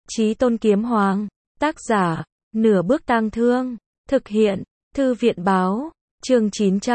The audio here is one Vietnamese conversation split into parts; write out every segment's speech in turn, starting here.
Chí Tôn Kiếm Hoàng, tác giả, Nửa Bước Tang Thương, thực hiện, Thư viện báo, chương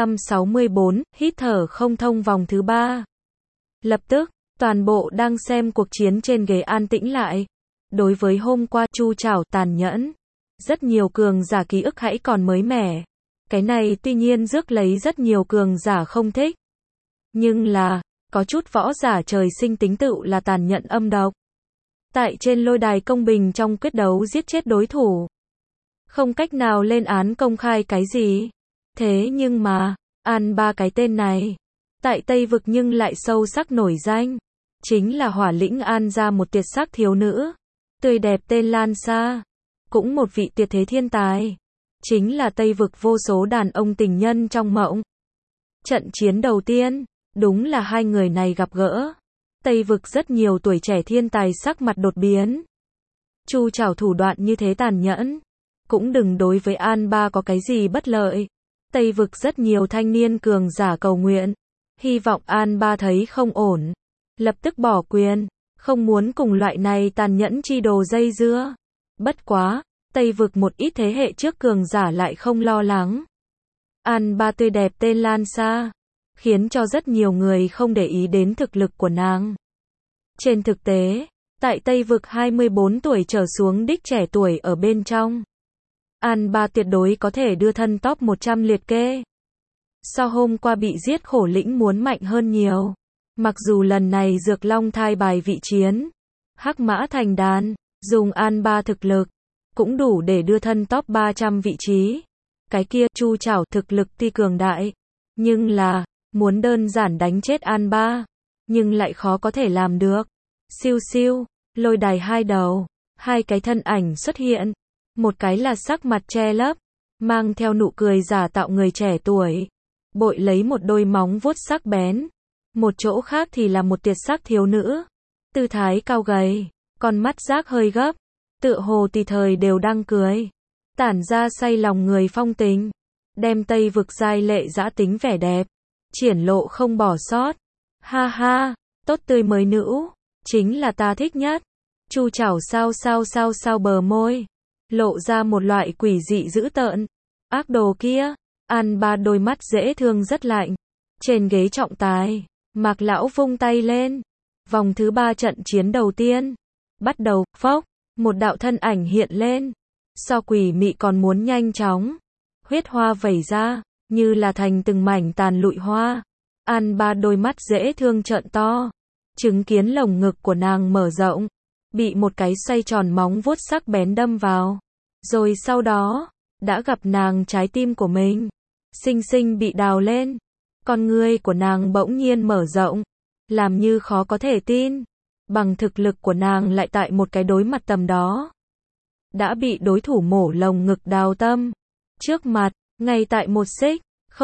964, hít thở không thông vòng thứ 3. Lập tức, toàn bộ đang xem cuộc chiến trên ghế an tĩnh lại. Đối với hôm qua Chu Trảo tàn nhẫn, rất nhiều cường giả ký ức hãy còn mới mẻ. Cái này tuy nhiên rước lấy rất nhiều cường giả không thích. Nhưng là, có chút võ giả trời sinh tính tựu là tàn nhẫn âm độc. Tại trên lôi đài công bình trong quyết đấu giết chết đối thủ. Không cách nào lên án công khai cái gì. Thế nhưng mà, An Ba cái tên này, tại Tây Vực nhưng lại sâu sắc nổi danh. Chính là Hỏa Lĩnh An gia một tuyệt sắc thiếu nữ. Tươi đẹp tên Lan Sa. Cũng một vị tuyệt thế thiên tài. Chính là Tây Vực vô số đàn ông tình nhân trong mộng. Trận chiến đầu tiên, đúng là hai người này gặp gỡ. Tây Vực rất nhiều tuổi trẻ thiên tài sắc mặt đột biến. Chu Trảo thủ đoạn như thế tàn nhẫn. Cũng đừng đối với An Ba có cái gì bất lợi. Tây Vực rất nhiều thanh niên cường giả cầu nguyện. Hy vọng An Ba thấy không ổn. Lập tức bỏ quyền. Không muốn cùng loại này tàn nhẫn chi đồ dây dưa. Bất quá, Tây Vực một ít thế hệ trước cường giả lại không lo lắng. An Ba tươi đẹp tên Lan Sa, khiến cho rất nhiều người không để ý đến thực lực của nàng. Trên thực tế, tại Tây Vực 24 tuổi trở xuống đích trẻ tuổi ở bên trong, An Ba tuyệt đối có thể đưa thân top 100 liệt kê. So hôm qua bị giết Khổ Lĩnh muốn mạnh hơn nhiều. Mặc dù lần này Dược Long thai bài vị chiến, Hắc Mã thành đàn, dùng An Ba thực lực, cũng đủ để đưa thân top 300 vị trí. Cái kia Chu Trảo thực lực tuy cường đại, nhưng là, muốn đơn giản đánh chết An Ba, nhưng lại khó có thể làm được. Siêu siêu, lôi đài hai đầu, hai cái thân ảnh xuất hiện. Một cái là sắc mặt che lấp, mang theo nụ cười giả tạo người trẻ tuổi, bội lấy một đôi móng vuốt sắc bén. Một chỗ khác thì là một tuyệt sắc thiếu nữ, tư thái cao gầy, con mắt giác hơi gấp, tựa hồ tùy thời đều đang cười, tản ra say lòng người phong tình, đem Tây Vực giai lệ dã tính vẻ đẹp, triển lộ không bỏ sót. Ha ha, tốt tươi mới nữ, chính là ta thích nhất. Chu Trảo sao bờ môi, lộ ra một loại quỷ dị dữ tợn. Ác đồ kia, An Ba đôi mắt dễ thương rất lạnh. Trên ghế trọng tài, Mạc lão vung tay lên. Vòng thứ 3 trận chiến đầu tiên bắt đầu. Phốc, một đạo thân ảnh hiện lên, so quỷ mị còn muốn nhanh chóng. Huyết hoa vẩy ra, như là thành từng mảnh tàn lụi hoa. An Ba đôi mắt dễ thương trợn to, chứng kiến lồng ngực của nàng mở rộng, bị một cái xoay tròn móng vuốt sắc bén đâm vào. Rồi sau đó, đã gặp nàng trái tim của mình xinh xinh bị đào lên. Con ngươi của nàng bỗng nhiên mở rộng, làm như khó có thể tin. Bằng thực lực của nàng lại tại một cái đối mặt tầm đó, đã bị đối thủ mổ lồng ngực đào tâm. Trước mặt, ngay tại một xích,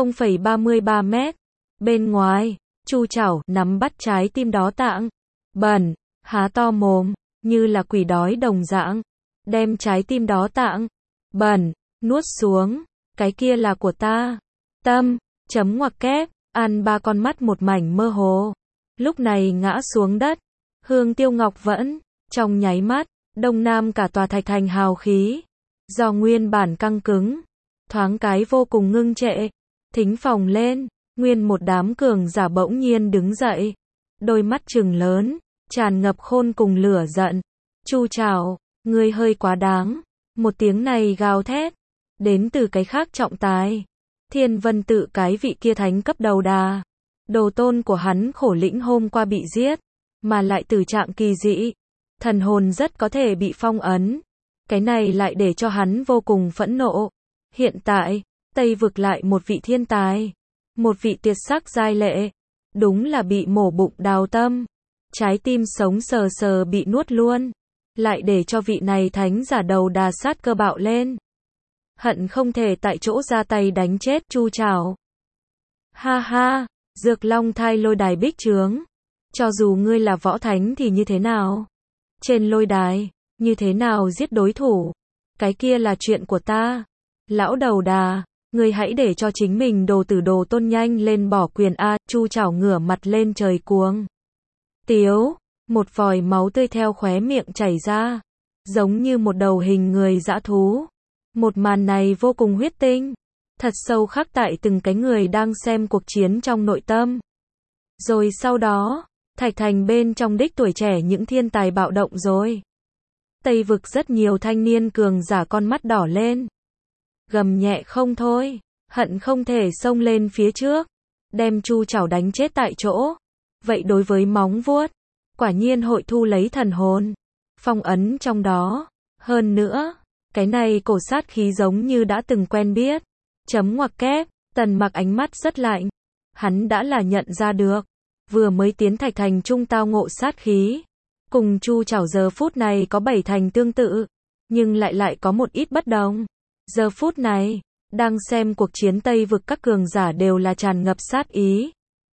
0,33 mét. Bên ngoài, Chu Trảo nắm bắt trái tim đó tạng. Bẩn, há to mồm, như là quỷ đói đồng dạng. Đem trái tim đó tạng. Bẩn, nuốt xuống. Cái kia là của ta. Tâm, chấm ngoặc kép. An Ba con mắt một mảnh mơ hồ. Lúc này ngã xuống đất. Hương Tiêu Ngọc Vẫn, trong nháy mắt, đông nam cả tòa thạch thành hào khí. Do nguyên bản căng cứng, thoáng cái vô cùng ngưng trệ. Thính phòng lên, nguyên một đám cường giả bỗng nhiên đứng dậy. Đôi mắt trừng lớn, tràn ngập khôn cùng lửa giận. Chu Trảo, ngươi hơi quá đáng. Một tiếng này gào thét, đến từ cái khác trọng tài. Thiên Vân Tự cái vị kia thánh cấp đầu đà. Đồ tôn của hắn Khổ Lĩnh hôm qua bị giết, mà lại tử trạng kỳ dị. Thần hồn rất có thể bị phong ấn. Cái này lại để cho hắn vô cùng phẫn nộ. Hiện tại, Tây Vực lại một vị thiên tài. Một vị tuyệt sắc giai lệ. Đúng là bị mổ bụng đào tâm. Trái tim sống sờ sờ bị nuốt luôn. Lại để cho vị này thánh giả đầu đà sát cơ bạo lên. Hận không thể tại chỗ ra tay đánh chết Chu Trảo. Ha ha, Dược Long thai lôi đài bích trướng. Cho dù ngươi là võ thánh thì như thế nào? Trên lôi đài, như thế nào giết đối thủ? Cái kia là chuyện của ta. Lão đầu đà, ngươi hãy để cho chính mình đồ tử đồ tôn nhanh lên bỏ quyền a. Chu Trảo ngửa mặt lên trời cuồng tiếu, một vòi máu tươi theo khóe miệng chảy ra. giống như một đầu hình người dã thú. Một màn này vô cùng huyết tinh, thật sâu khắc tại từng cái người đang xem cuộc chiến trong nội tâm. Rồi sau đó, Thạch Thành bên trong đích tuổi trẻ những thiên tài bạo động rồi. Tây vực rất nhiều thanh niên cường giả con mắt đỏ lên. Gầm nhẹ không thôi, hận không thể xông lên phía trước, đem Chu Trảo đánh chết tại chỗ. Vậy đối với móng vuốt, quả nhiên hội thu lấy thần hồn, phong ấn trong đó. Hơn nữa, cái này cổ sát khí giống như đã từng quen biết. Chấm ngoặc kép, Tần Mặc ánh mắt rất lạnh. Hắn đã là nhận ra được, vừa mới tiến Thạch Thành trung tao ngộ sát khí. Cùng Chu Trảo giờ phút này có 7 thành tương tự, nhưng lại có một ít bất đồng. Giờ phút này, đang xem cuộc chiến Tây vực các cường giả đều là tràn ngập sát ý.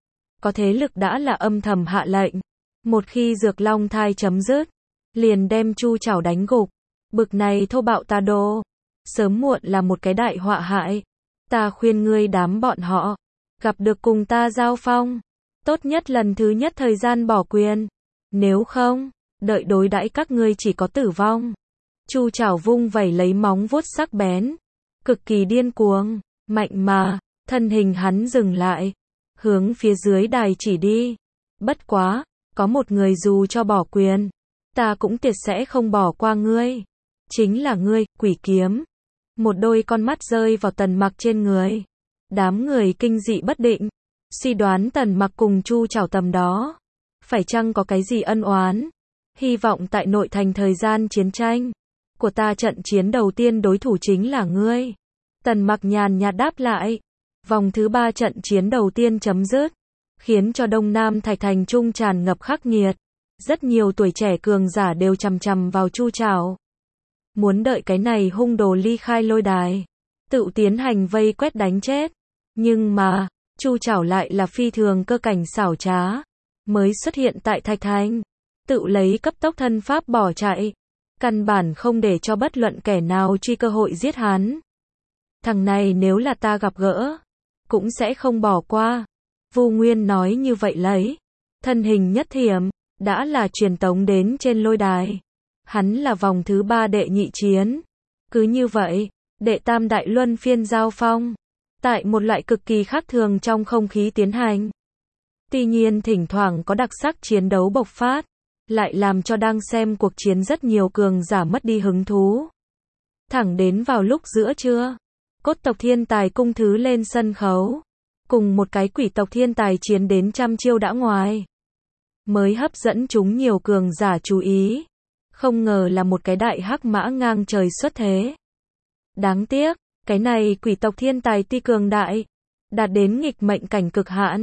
Có thế lực đã là âm thầm hạ lệnh. Một khi Dược Long thai chấm dứt, liền đem Chu Trảo đánh gục. Bực này thô bạo tà đồ, sớm muộn là một cái đại họa hại. Ta khuyên ngươi đám bọn họ, gặp được cùng ta giao phong, tốt nhất lần thứ nhất thời gian bỏ quyền. Nếu không, đợi đối đãi các ngươi chỉ có tử vong. Chu Trảo vung vẩy lấy móng vuốt sắc bén, cực kỳ điên cuồng, mạnh mà, thân hình hắn dừng lại, hướng phía dưới đài chỉ đi. Bất quá, có một người dù cho bỏ quyền, ta cũng tuyệt sẽ không bỏ qua ngươi. Chính là ngươi, Quỷ Kiếm. Một đôi con mắt rơi vào Tần Mặc trên người. Đám người kinh dị bất định, suy đoán Tần Mặc cùng Chu Trảo tầm đó, phải chăng có cái gì ân oán? Hy vọng tại nội thành thời gian chiến tranh của ta trận chiến đầu tiên đối thủ chính là ngươi. Tần Mặc nhàn nhạt đáp lại. Vòng thứ 3 trận chiến đầu tiên chấm dứt, khiến cho Đông Nam Thạch Thành trung tràn ngập khắc nghiệt. Rất nhiều tuổi trẻ cường giả đều chằm chằm vào Chu Trảo, muốn đợi cái này hung đồ ly khai lôi đài, tự tiến hành vây quét đánh chết. Nhưng mà, Chu Trảo lại là phi thường cơ cảnh xảo trá, mới xuất hiện tại Thạch Thành, tự lấy cấp tốc thân pháp bỏ chạy, căn bản không để cho bất luận kẻ nào truy cơ hội giết hắn. Thằng này nếu là ta gặp gỡ, cũng sẽ không bỏ qua. Vu Nguyên nói như vậy lấy, thân hình nhất thiểm, đã là truyền tống đến trên lôi đài. Hắn là vòng thứ 3 đệ nhị chiến. Cứ như vậy, đệ tam đại luân phiên giao phong, tại một loại cực kỳ khác thường trong không khí tiến hành. Tuy nhiên thỉnh thoảng có đặc sắc chiến đấu bộc phát, lại làm cho đang xem cuộc chiến rất nhiều cường giả mất đi hứng thú. Thẳng đến vào lúc giữa trưa, cốt tộc thiên tài cung thứ lên sân khấu, cùng một cái quỷ tộc thiên tài chiến đến trăm chiêu đã ngoài, mới hấp dẫn chúng nhiều cường giả chú ý. Không ngờ là một cái đại hắc mã ngang trời xuất thế. Đáng tiếc, cái này quỷ tộc thiên tài tuy cường đại, đạt đến nghịch mệnh cảnh cực hạn,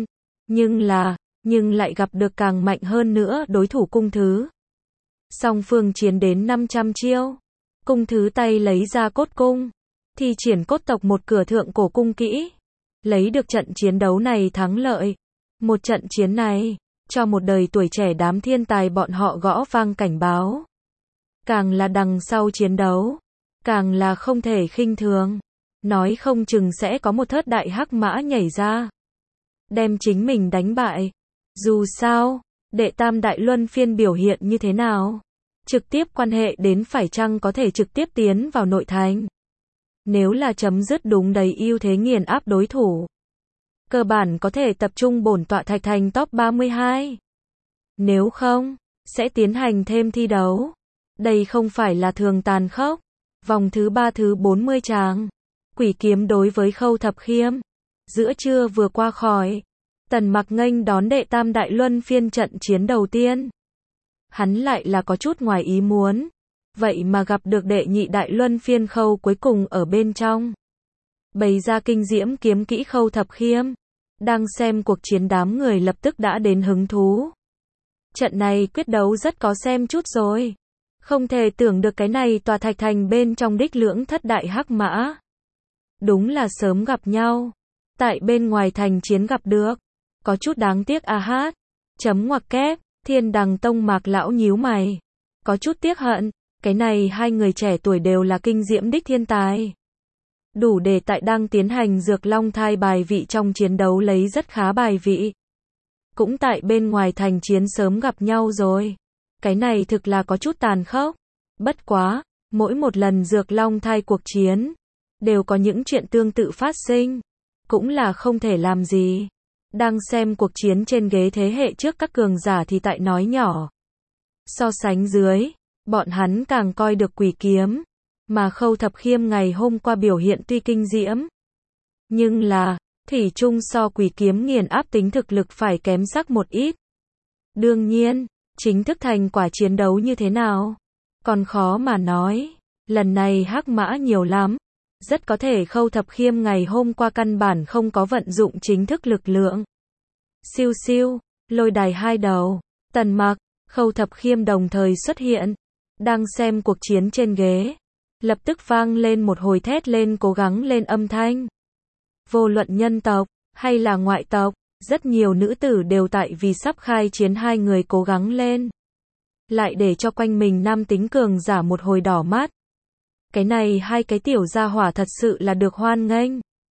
nhưng lại gặp được càng mạnh hơn nữa đối thủ cung thứ. Song phương chiến đến 500 chiêu, cung thứ tay lấy ra cốt cung, thi triển cốt tộc một cửa thượng cổ cung kỹ, lấy được trận chiến đấu này thắng lợi. Một trận chiến này, cho một đời tuổi trẻ đám thiên tài bọn họ gõ vang cảnh báo. Càng là đằng sau chiến đấu, càng là không thể khinh thường. Nói không chừng sẽ có một thớt đại hắc mã nhảy ra, đem chính mình đánh bại. Dù sao, đệ tam đại luân phiên biểu hiện như thế nào, trực tiếp quan hệ đến phải chăng có thể trực tiếp tiến vào nội thành. Nếu là chấm dứt đúng đầy ưu thế nghiền áp đối thủ, cơ bản có thể tập trung bổn tọa Thạch Thành top 32. Nếu không, sẽ tiến hành thêm thi đấu. Đây không phải là thường tàn khốc. Vòng thứ 3 thứ 40 tràng, Quỷ Kiếm đối với Khâu Thập Khiêm. Giữa trưa vừa qua khỏi, Tần Mặc nghênh đón đệ tam đại luân phiên trận chiến đầu tiên. Hắn lại là có chút ngoài ý muốn, vậy mà gặp được đệ nhị đại luân phiên Khâu cuối cùng ở bên trong. Bày ra kinh diễm kiếm kỹ Khâu Thập Khiêm. Đang xem cuộc chiến đám người lập tức đã đến hứng thú. Trận này quyết đấu rất có xem chút rồi. Không thể tưởng được cái này tòa Thạch Thành bên trong đích lưỡng thất đại hắc mã. Đúng là sớm gặp nhau. Tại bên ngoài thành chiến gặp được. Có chút đáng tiếc a hát. Chấm ngoặc kép, Thiên Đằng Tông Mạc lão nhíu mày. Có chút tiếc hận, cái này hai người trẻ tuổi đều là kinh diễm đích thiên tài. Đủ để tại đang tiến hành Dược Long thai bài vị trong chiến đấu lấy rất khá bài vị. Cũng tại bên ngoài thành chiến sớm gặp nhau rồi. Cái này thực là có chút tàn khốc. Bất quá, mỗi một lần Dược Long thai cuộc chiến, đều có những chuyện tương tự phát sinh, cũng là không thể làm gì. Đang xem cuộc chiến trên ghế thế hệ trước các cường giả thì tại nói nhỏ. So sánh dưới, bọn hắn càng coi được Quỷ Kiếm, mà Khâu Thập Khiêm ngày hôm qua biểu hiện tuy kinh diễm, nhưng là, thủy chung so Quỷ Kiếm nghiền áp tính thực lực phải kém sắc một ít. Đương nhiên, chính thức thành quả chiến đấu như thế nào, còn khó mà nói. Lần này hắc mã nhiều lắm, rất có thể Khâu Thập Khiêm ngày hôm qua căn bản không có vận dụng chính thức lực lượng. Siêu siêu, lôi đài hai đầu, Tần Mặc, Khâu Thập Khiêm đồng thời xuất hiện, đang xem cuộc chiến trên ghế. Lập tức vang lên một hồi thét lên cố gắng lên âm thanh. Vô luận nhân tộc, hay là ngoại tộc, rất nhiều nữ tử đều tại vì sắp khai chiến hai người cố gắng lên. Lại để cho quanh mình nam tính cường giả một hồi đỏ mắt. Cái này hai cái tiểu gia hỏa thật sự là được hoan nghênh.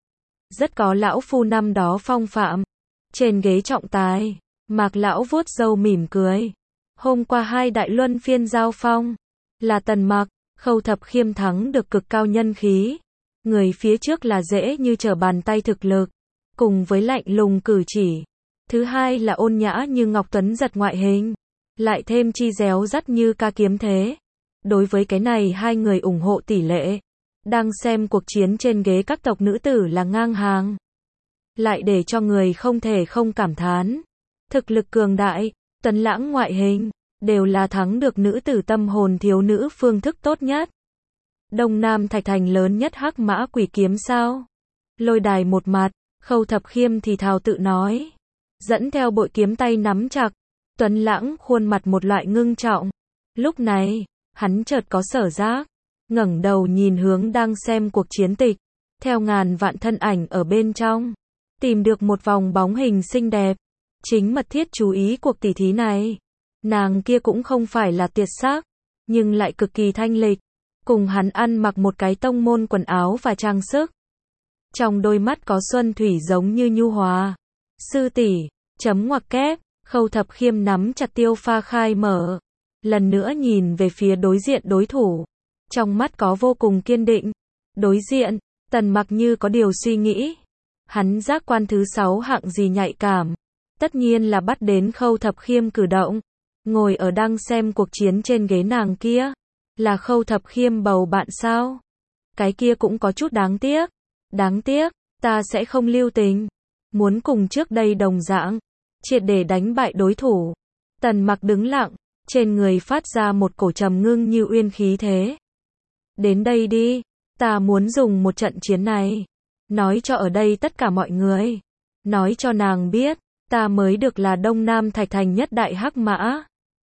Rất có lão phu năm đó phong phạm. Trên ghế trọng tài, Mạc lão vuốt râu mỉm cười. Hôm qua hai đại luân phiên giao phong, là Tần Mặc, Khâu Thập Khiêm thắng được cực cao nhân khí. Người phía trước là dễ như trở bàn tay thực lực, cùng với lạnh lùng cử chỉ. Thứ hai là ôn nhã như ngọc tuấn giật ngoại hình, lại thêm chi réo rắt như ca kiếm thế. Đối với cái này hai người ủng hộ tỷ lệ. Đang xem cuộc chiến trên ghế các tộc nữ tử là ngang hàng. Lại để cho người không thể không cảm thán. Thực lực cường đại, tuấn lãng ngoại hình, đều là thắng được nữ tử tâm hồn thiếu nữ phương thức tốt nhất. Đông Nam Thạch Thành lớn nhất hắc mã Quỷ Kiếm sao? Lôi đài một mặt, Khâu Thập Khiêm thì thào tự nói. Dẫn theo bội kiếm tay nắm chặt, tuấn lãng khuôn mặt một loại ngưng trọng. Lúc này, hắn chợt có sở giác, ngẩng đầu nhìn hướng đang xem cuộc chiến tịch, theo ngàn vạn thân ảnh ở bên trong, tìm được một vòng bóng hình xinh đẹp, chính mật thiết chú ý cuộc tỉ thí này. Nàng kia cũng không phải là tiệt sắc, nhưng lại cực kỳ thanh lịch, cùng hắn ăn mặc một cái tông môn quần áo và trang sức. Trong đôi mắt có xuân thủy giống như nhu hòa. Sư tỷ, chấm ngoặc kép, Khâu Thập Khiêm nắm chặt tiêu pha khai mở. Lần nữa nhìn về phía đối diện đối thủ. Trong mắt có vô cùng kiên định. Đối diện, Tần Mặc như có điều suy nghĩ. Hắn giác quan thứ 6 hạng gì nhạy cảm. Tất nhiên là bắt đến Khâu Thập Khiêm cử động. Ngồi ở đang xem cuộc chiến trên ghế nàng kia. Là Khâu Thập Khiêm bầu bạn sao? Cái kia cũng có chút đáng tiếc. Đáng tiếc, ta sẽ không lưu tình. Muốn cùng trước đây đồng dạng. Triệt để đánh bại đối thủ. Tần Mặc đứng lặng. Trên người phát ra một cổ trầm ngưng như uyên khí thế. Đến đây đi. Ta muốn dùng một trận chiến này. Nói cho ở đây tất cả mọi người. Nói cho nàng biết. Ta mới được là Đông Nam Thạch Thành nhất đại hắc mã.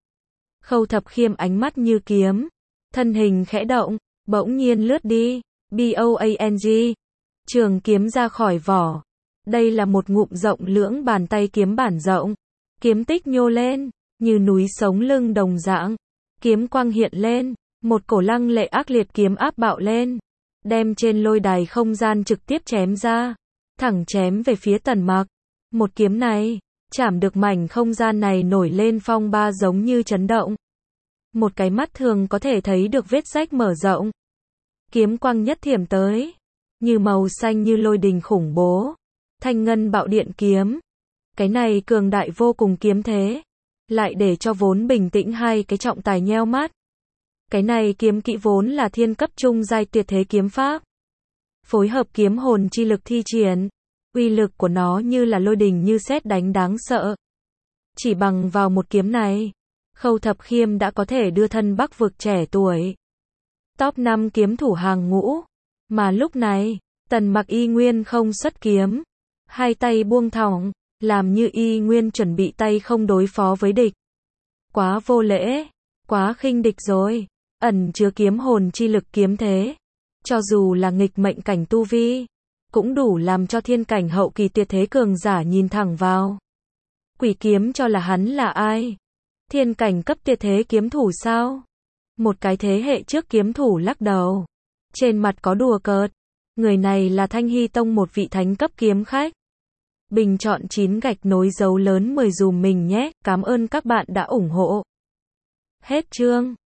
Khâu Thập Khiêm ánh mắt như kiếm. Thân hình khẽ động. Bỗng nhiên lướt đi. BOANG. Trường kiếm ra khỏi vỏ. Đây là một ngụm rộng lưỡng bàn tay kiếm bản rộng. Kiếm tích nhô lên. Như núi sống lưng đồng dạng. Kiếm quang hiện lên. Một cổ lăng lệ ác liệt kiếm áp bạo lên. Đem trên lôi đài không gian trực tiếp chém ra. Thẳng chém về phía Tần Mặc. Một kiếm này, chảm được mảnh không gian này nổi lên phong ba giống như chấn động. Một cái mắt thường có thể thấy được vết rách mở rộng. Kiếm quang nhất thiểm tới. Như màu xanh như lôi đình khủng bố. Thanh ngân bạo điện kiếm. Cái này cường đại vô cùng kiếm thế. Lại để cho vốn bình tĩnh hai cái trọng tài nheo mắt. Cái này kiếm kỹ vốn là thiên cấp trung giai tuyệt thế kiếm pháp. Phối hợp kiếm hồn chi lực thi triển. Uy lực của nó như là lôi đình như sét đánh đáng sợ. Chỉ bằng vào một kiếm này, Khâu Thập Khiêm đã có thể đưa thân Bắc vực trẻ tuổi. Top 5 kiếm thủ hàng ngũ. Mà lúc này, Tần Mặc y nguyên không xuất kiếm. Hai tay buông thõng, làm như y nguyên chuẩn bị tay không đối phó với địch. Quá vô lễ, quá khinh địch rồi. Ẩn chứa kiếm hồn chi lực kiếm thế. Cho dù là nghịch mệnh cảnh tu vi, cũng đủ làm cho thiên cảnh hậu kỳ tuyệt thế cường giả nhìn thẳng vào. Quỷ Kiếm cho là hắn là ai? Thiên cảnh cấp tuyệt thế kiếm thủ sao? Một cái thế hệ trước kiếm thủ lắc đầu. Trên mặt có đùa cợt. Người này là Thanh Hy Tông một vị thánh cấp kiếm khách. Bình chọn 9 gạch nối dấu lớn 10 dùm mình nhé. Cảm ơn các bạn đã ủng hộ. Hết chương.